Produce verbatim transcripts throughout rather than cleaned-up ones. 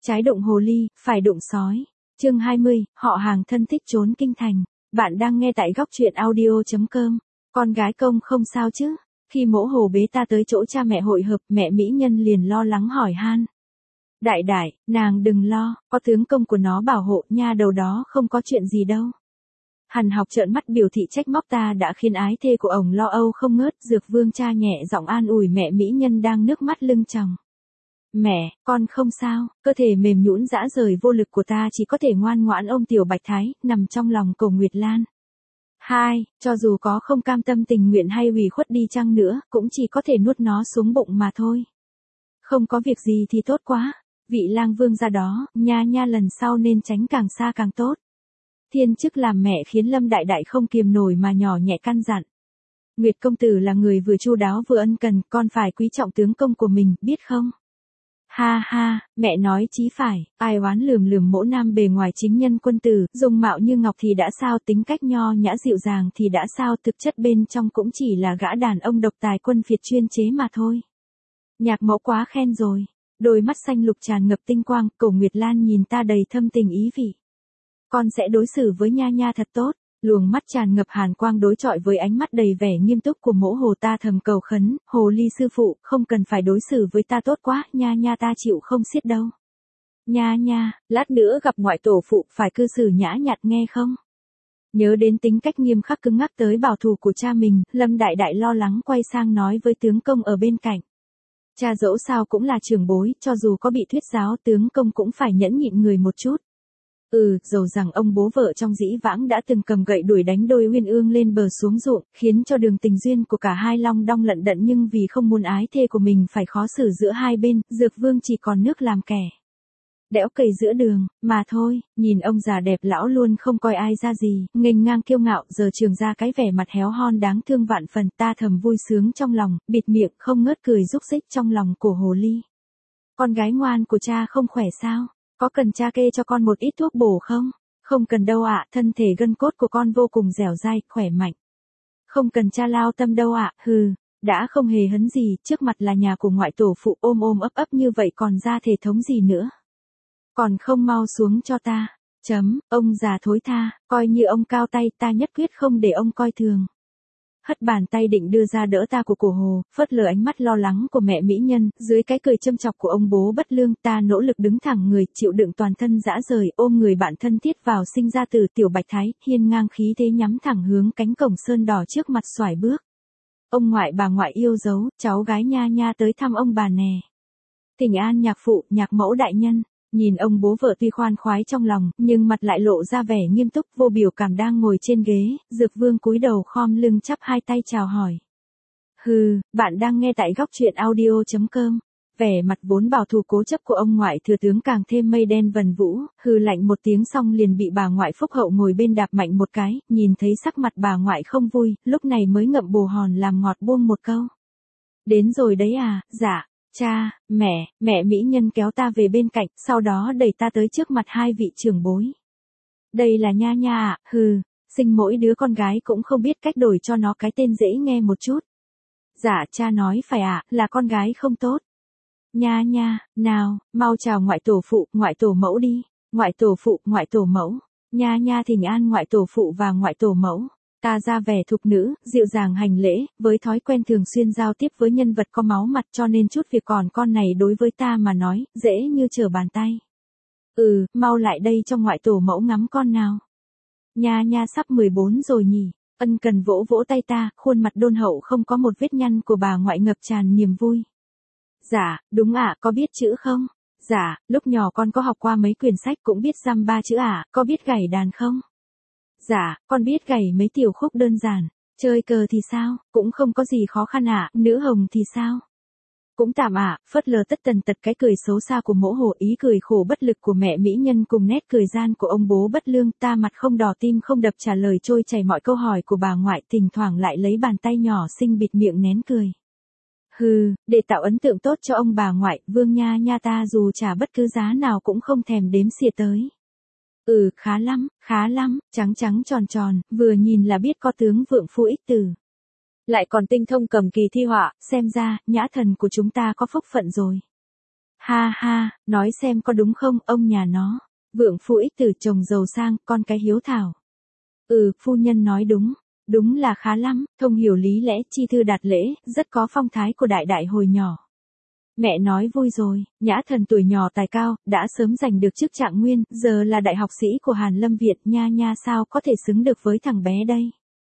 Trái đụng hồ ly, phải đụng sói. Chương hai mươi, họ hàng thân thích trốn kinh thành. Bạn đang nghe tại góc truyện audio chấm com. Con gái công không sao chứ? Khi mỗ hồ bế ta tới chỗ cha mẹ hội hợp, mẹ mỹ nhân liền lo lắng hỏi han. Đại đại, nàng đừng lo, có tướng công của nó bảo hộ, nha đầu đó không có chuyện gì đâu. Hàn Học trợn mắt biểu thị trách móc ta đã khiến ái thê của ổng lo âu không ngớt. Dược Vương cha nhẹ giọng an ủi mẹ mỹ nhân đang nước mắt lưng tròng. Mẹ, con không sao, cơ thể mềm nhũn dã rời vô lực của ta chỉ có thể ngoan ngoãn ôm tiểu Bạch Thái, nằm trong lòng Cổ Nguyệt Lan. Hai, cho dù có không cam tâm tình nguyện hay ủy khuất đi chăng nữa, cũng chỉ có thể nuốt nó xuống bụng mà thôi. Không có việc gì thì tốt quá, vị lang vương ra đó, nha nha lần sau nên tránh càng xa càng tốt. Thiên chức làm mẹ khiến Lâm Đại Đại không kiềm nổi mà nhỏ nhẹ căn dặn. Nguyệt công tử là người vừa chu đáo vừa ân cần, con phải quý trọng tướng công của mình, biết không? Ha ha, mẹ nói chí phải, ai oán lườm lườm mỗ nam bề ngoài chính nhân quân tử, dung mạo như ngọc thì đã sao, tính cách nho nhã dịu dàng thì đã sao, thực chất bên trong cũng chỉ là gã đàn ông độc tài quân phiệt chuyên chế mà thôi. Nhạc mẫu quá khen rồi, đôi mắt xanh lục tràn ngập tinh quang, Cổ Nguyệt Lan nhìn ta đầy thâm tình ý vị. Con sẽ đối xử với nha nha thật tốt. Luồng mắt tràn ngập hàn quang đối chọi với ánh mắt đầy vẻ nghiêm túc của mỗ hồ, ta thầm cầu khấn, hồ ly sư phụ, không cần phải đối xử với ta tốt quá, nha nha ta chịu không xiết đâu. Nha nha, lát nữa gặp ngoại tổ phụ phải cư xử nhã nhặn nghe không? Nhớ đến tính cách nghiêm khắc cứng ngắc tới bảo thủ của cha mình, Lâm Đại Đại lo lắng quay sang nói với tướng công ở bên cạnh. Cha dẫu sao cũng là trưởng bối, cho dù có bị thuyết giáo tướng công cũng phải nhẫn nhịn người một chút. Ừ, dầu rằng ông bố vợ trong dĩ vãng đã từng cầm gậy đuổi đánh đôi uyên ương lên bờ xuống ruộng, khiến cho đường tình duyên của cả hai long đong lận đận, nhưng vì không muốn ái thê của mình phải khó xử giữa hai bên, Dược Vương chỉ còn nước làm kẻ đẽo cày giữa đường, mà thôi. Nhìn ông già đẹp lão luôn không coi ai ra gì, nghênh ngang kiêu ngạo, giờ trường ra cái vẻ mặt héo hon đáng thương vạn phần, ta thầm vui sướng trong lòng, bịt miệng không ngớt cười rúc rích trong lòng của hồ ly. Con gái ngoan của cha không khỏe sao? Có cần cha kê cho con một ít thuốc bổ không? Không cần đâu ạ, thân thể gân cốt của con vô cùng dẻo dai, khỏe mạnh. Không cần cha lao tâm đâu ạ, hừ, đã không hề hấn gì, trước mặt là nhà của ngoại tổ phụ, ôm ôm ấp ấp như vậy còn ra thể thống gì nữa. Còn không mau xuống cho ta, chấm, ông già thối tha, coi như ông cao tay, ta nhất quyết không để ông coi thường. Hất bàn tay định đưa ra đỡ ta của Cổ Hồ, phớt lờ ánh mắt lo lắng của mẹ mỹ nhân, dưới cái cười châm chọc của ông bố bất lương, ta nỗ lực đứng thẳng người, chịu đựng toàn thân dã rời, ôm người bạn thân thiết vào sinh ra từ tiểu Bạch Thái, hiên ngang khí thế nhắm thẳng hướng cánh cổng sơn đỏ trước mặt xoải bước. Ông ngoại bà ngoại yêu dấu, cháu gái nha nha tới thăm ông bà nè. Thỉnh an nhạc phụ, nhạc mẫu đại nhân. Nhìn ông bố vợ tuy khoan khoái trong lòng, nhưng mặt lại lộ ra vẻ nghiêm túc vô biểu cảm đang ngồi trên ghế, Dược Vương cúi đầu khom lưng chắp hai tay chào hỏi. Hừ, bạn đang nghe tại góc truyện audio chấm com. Vẻ mặt vốn bảo thủ cố chấp của ông ngoại thừa tướng càng thêm mây đen vần vũ, hừ lạnh một tiếng xong liền bị bà ngoại phúc hậu ngồi bên đạp mạnh một cái, nhìn thấy sắc mặt bà ngoại không vui, lúc này mới ngậm bồ hòn làm ngọt buông một câu. Đến rồi đấy à, dạ. Cha, mẹ, mẹ mỹ nhân kéo ta về bên cạnh, sau đó đẩy ta tới trước mặt hai vị trưởng bối. Đây là nha nha ạ, hừ, sinh mỗi đứa con gái cũng không biết cách đổi cho nó cái tên dễ nghe một chút. Dạ cha nói phải ạ, là con gái không tốt. Nha nha, nào, mau chào ngoại tổ phụ, ngoại tổ mẫu đi, ngoại tổ phụ, ngoại tổ mẫu, nha nha thỉnh an ngoại tổ phụ và ngoại tổ mẫu. Ta ra vẻ thục nữ, dịu dàng hành lễ, với thói quen thường xuyên giao tiếp với nhân vật có máu mặt cho nên chút việc còn con này đối với ta mà nói, dễ như trở bàn tay. Ừ, mau lại đây cho ngoại tổ mẫu ngắm con nào. Nha nha sắp mười bốn rồi nhỉ, ân cần vỗ vỗ tay ta, khuôn mặt đôn hậu không có một vết nhăn của bà ngoại ngập tràn niềm vui. Dạ, đúng ạ, có biết chữ không? Dạ, lúc nhỏ con có học qua mấy quyển sách cũng biết dăm ba chữ ạ, có biết gảy đàn không? Dạ, con biết gảy mấy tiểu khúc đơn giản. Chơi cờ thì sao, cũng không có gì khó khăn ạ, nữ hồng thì sao? Cũng tạm ạ, phớt lờ tất tần tật cái cười xấu xa của mỗ hồ, ý cười khổ bất lực của mẹ mỹ nhân cùng nét cười gian của ông bố bất lương, ta mặt không đỏ tim không đập trả lời trôi chảy mọi câu hỏi của bà ngoại, thỉnh thoảng lại lấy bàn tay nhỏ xinh bịt miệng nén cười. Hừ, để tạo ấn tượng tốt cho ông bà ngoại, Vương nha nha ta dù trả bất cứ giá nào cũng không thèm đếm xỉa tới. Ừ, khá lắm, khá lắm, trắng trắng tròn tròn, vừa nhìn là biết có tướng vượng phu ích từ. Lại còn tinh thông cầm kỳ thi họa, xem ra, nhã thần của chúng ta có phúc phận rồi. Ha ha, nói xem có đúng không, ông nhà nó. Vượng phu ích từ chồng giàu sang, con cái hiếu thảo. Ừ, phu nhân nói đúng. Đúng là khá lắm, thông hiểu lý lẽ, chi thư đạt lễ, rất có phong thái của đại đại hồi nhỏ. Mẹ nói vui rồi, Nhã Thần tuổi nhỏ tài cao, đã sớm giành được chức trạng nguyên, giờ là đại học sĩ của Hàn Lâm Việt, nha nha sao có thể xứng được với thằng bé đây.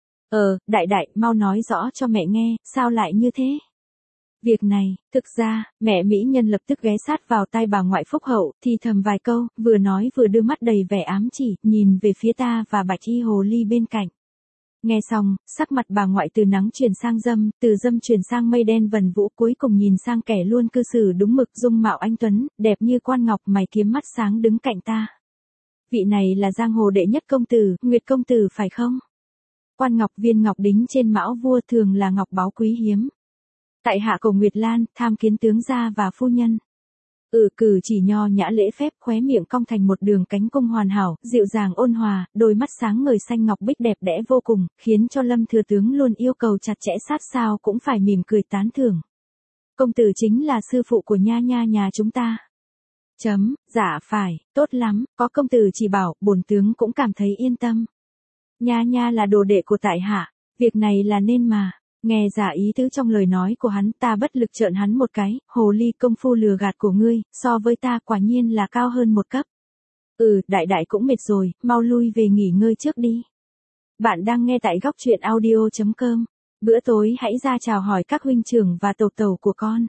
Ờ, đại đại, mau nói rõ cho mẹ nghe, sao lại như thế? Việc này, thực ra, mẹ mỹ nhân lập tức ghé sát vào tai bà ngoại phúc hậu, thì thầm vài câu, vừa nói vừa đưa mắt đầy vẻ ám chỉ, nhìn về phía ta và bạch y hồ ly bên cạnh. Nghe xong, sắc mặt bà ngoại từ nắng chuyển sang dâm, từ dâm chuyển sang mây đen vần vũ, cuối cùng nhìn sang kẻ luôn cư xử đúng mực, dung mạo anh tuấn, đẹp như quan ngọc, mày kiếm mắt sáng đứng cạnh ta. Vị này là giang hồ đệ nhất công tử, Nguyệt công tử phải không? Quan ngọc viên ngọc đính trên mão vua thường là ngọc báu quý hiếm. Tại hạ Cổ Nguyệt Lan, tham kiến tướng gia và phu nhân. Ừ, cử chỉ nho nhã lễ phép, khóe miệng cong thành một đường cánh cung hoàn hảo, dịu dàng ôn hòa, đôi mắt sáng ngời xanh ngọc bích đẹp đẽ vô cùng, khiến cho Lâm thừa tướng luôn yêu cầu chặt chẽ sát sao cũng phải mỉm cười tán thưởng. Công tử chính là sư phụ của nha nha nhà chúng ta. Chấm, dạ phải, tốt lắm, có công tử chỉ bảo, bổn tướng cũng cảm thấy yên tâm. Nha nha là đồ đệ của tại hạ, việc này là nên mà. Nghe giả ý tứ trong lời nói của hắn, ta bất lực trợn hắn một cái, hồ ly công phu lừa gạt của ngươi, so với ta quả nhiên là cao hơn một cấp. Ừ, đại đại cũng mệt rồi, mau lui về nghỉ ngơi trước đi. Bạn đang nghe tại góc truyện audio chấm com. Bữa tối hãy ra chào hỏi các huynh trưởng và tẩu tẩu của con.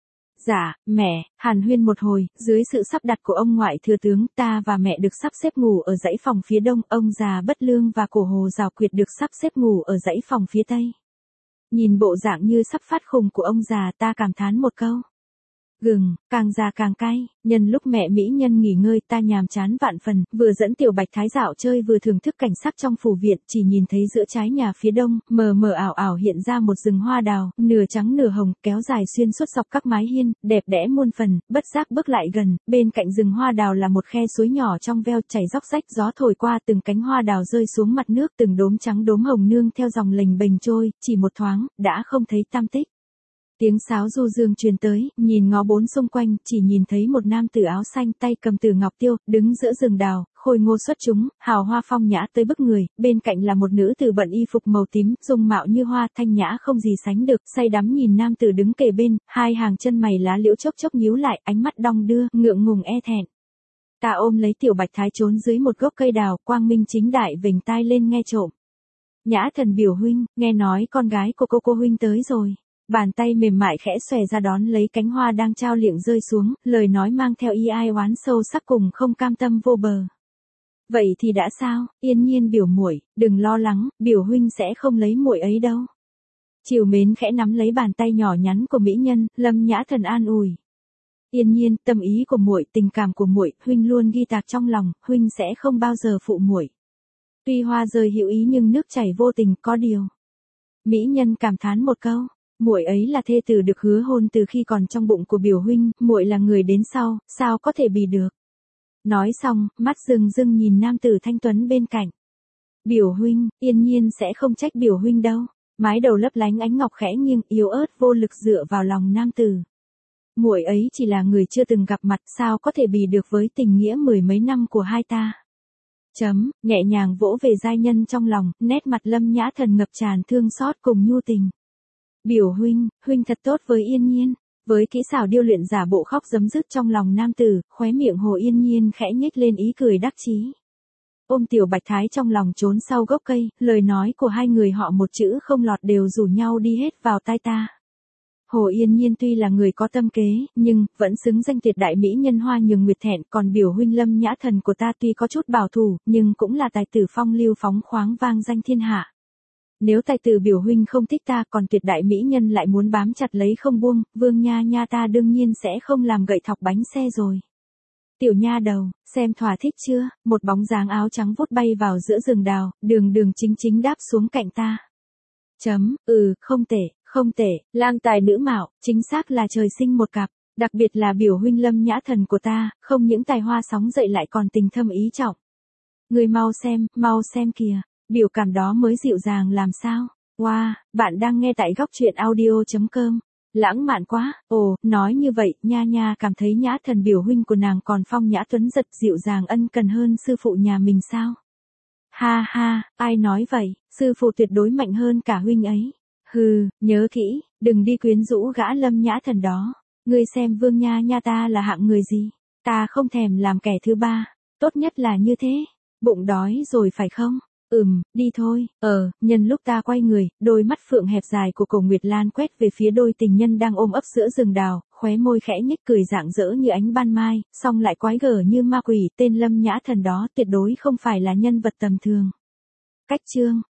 Dạ, mẹ, hàn huyên một hồi, dưới sự sắp đặt của ông ngoại thừa tướng, ta và mẹ được sắp xếp ngủ ở dãy phòng phía đông, ông già Bất Lương và Cổ Hồ Giào Quyệt được sắp xếp ngủ ở dãy phòng phía tây. Nhìn bộ dạng như sắp phát khùng của ông già, ta cảm thán một câu. Gừng, càng già càng cay, nhân lúc mẹ mỹ nhân nghỉ ngơi ta nhàm chán vạn phần, vừa dẫn tiểu bạch thái dạo chơi vừa thưởng thức cảnh sắc trong phủ viện, chỉ nhìn thấy giữa trái nhà phía đông, mờ mờ ảo ảo hiện ra một rừng hoa đào, nửa trắng nửa hồng, kéo dài xuyên suốt dọc các mái hiên, đẹp đẽ muôn phần, bất giác bước lại gần, bên cạnh rừng hoa đào là một khe suối nhỏ trong veo chảy róc rách, gió thổi qua từng cánh hoa đào rơi xuống mặt nước, từng đốm trắng đốm hồng nương theo dòng lềnh bềnh trôi, chỉ một thoáng, đã không thấy tăm tích. Tiếng sáo du dương truyền tới, nhìn ngó bốn xung quanh, chỉ nhìn thấy một nam tử áo xanh tay cầm tử ngọc tiêu, đứng giữa rừng đào, khôi ngô xuất chúng, hào hoa phong nhã tới bức người, bên cạnh là một nữ tử bận y phục màu tím, dung mạo như hoa, thanh nhã không gì sánh được, say đắm nhìn nam tử đứng kề bên, hai hàng chân mày lá liễu chốc chốc nhíu lại, ánh mắt đong đưa, ngượng ngùng e thẹn. Ta ôm lấy tiểu bạch thái trốn dưới một gốc cây đào, quang minh chính đại vểnh tai lên nghe trộm. Nhã Thần biểu huynh, nghe nói con gái của cô cô huynh tới rồi. Bàn tay mềm mại khẽ xòe ra đón lấy cánh hoa đang trao liệng rơi xuống, lời nói mang theo ý ai oán sâu sắc cùng không cam tâm vô bờ. Vậy thì đã sao, Yên Nhiên biểu muội, đừng lo lắng, biểu huynh sẽ không lấy muội ấy đâu. Trìu mến khẽ nắm lấy bàn tay nhỏ nhắn của mỹ nhân, Lâm Nhã Thần an ủi. Yên Nhiên, tâm ý của muội, tình cảm của muội, huynh luôn ghi tạc trong lòng, huynh sẽ không bao giờ phụ muội. Tuy hoa rơi hữu ý nhưng nước chảy vô tình, có điều. Mỹ nhân cảm thán một câu. Muội ấy là thê tử được hứa hôn từ khi còn trong bụng của biểu huynh, muội là người đến sau, sao có thể bị được. Nói xong, mắt rưng rưng nhìn nam tử thanh tuấn bên cạnh. Biểu huynh, Yên Nhiên sẽ không trách biểu huynh đâu. Mái đầu lấp lánh ánh ngọc khẽ nghiêng, yếu ớt vô lực dựa vào lòng nam tử. Muội ấy chỉ là người chưa từng gặp mặt, sao có thể bị được với tình nghĩa mười mấy năm của hai ta. Chấm, nhẹ nhàng vỗ về giai nhân trong lòng, nét mặt Lâm Nhã Thần ngập tràn thương xót cùng nhu tình. Biểu huynh, huynh thật tốt với Yên Nhiên. Với kỹ xảo điêu luyện giả bộ khóc giấm dứt trong lòng nam tử, khóe miệng Hồ Yên Nhiên khẽ nhếch lên ý cười đắc chí. Ôm tiểu bạch thái trong lòng trốn sau gốc cây, lời nói của hai người họ một chữ không lọt đều rủ nhau đi hết vào tai ta. Hồ Yên Nhiên tuy là người có tâm kế, nhưng vẫn xứng danh tuyệt đại mỹ nhân hoa nhường nguyệt thẹn, còn biểu huynh Lâm Nhã Thần của ta tuy có chút bảo thủ, nhưng cũng là tài tử phong lưu phóng khoáng vang danh thiên hạ. Nếu tài tử biểu huynh không thích ta, còn tuyệt đại mỹ nhân lại muốn bám chặt lấy không buông, Vương nha nha ta đương nhiên sẽ không làm gậy thọc bánh xe rồi. Tiểu nha đầu, xem thỏa thích chưa, một bóng dáng áo trắng vút bay vào giữa rừng đào, đường đường chính chính đáp xuống cạnh ta. Chấm, ừ, không tệ, không tệ, lang tài nữ mạo, chính xác là trời sinh một cặp, đặc biệt là biểu huynh Lâm Nhã Thần của ta, không những tài hoa sóng dậy lại còn tình thâm ý trọng. Người mau xem, mau xem kìa. Biểu cảm đó mới dịu dàng làm sao. Wow, bạn đang nghe tại góc truyện audio chấm com. Lãng mạn quá, ồ, nói như vậy, nha nha cảm thấy nhã thần biểu huynh của nàng còn phong nhã tuấn giật dịu dàng ân cần hơn sư phụ nhà mình sao? Ha ha, ai nói vậy, sư phụ tuyệt đối mạnh hơn cả huynh ấy. Hừ, nhớ kỹ, đừng đi quyến rũ gã Lâm Nhã Thần đó. Ngươi xem Vương Nha Nha ta là hạng người gì? Ta không thèm làm kẻ thứ ba, tốt nhất là như thế. Bụng đói rồi phải không? Ừm, đi thôi. Ờ, nhân lúc ta quay người, đôi mắt phượng hẹp dài của Cổ Nguyệt Lan quét về phía đôi tình nhân đang ôm ấp giữa rừng đào, khóe môi khẽ nhếch cười rạng rỡ như ánh ban mai, song lại quái gở như ma quỷ. Tên Lâm Nhã Thần đó tuyệt đối không phải là nhân vật tầm thường. Cách chương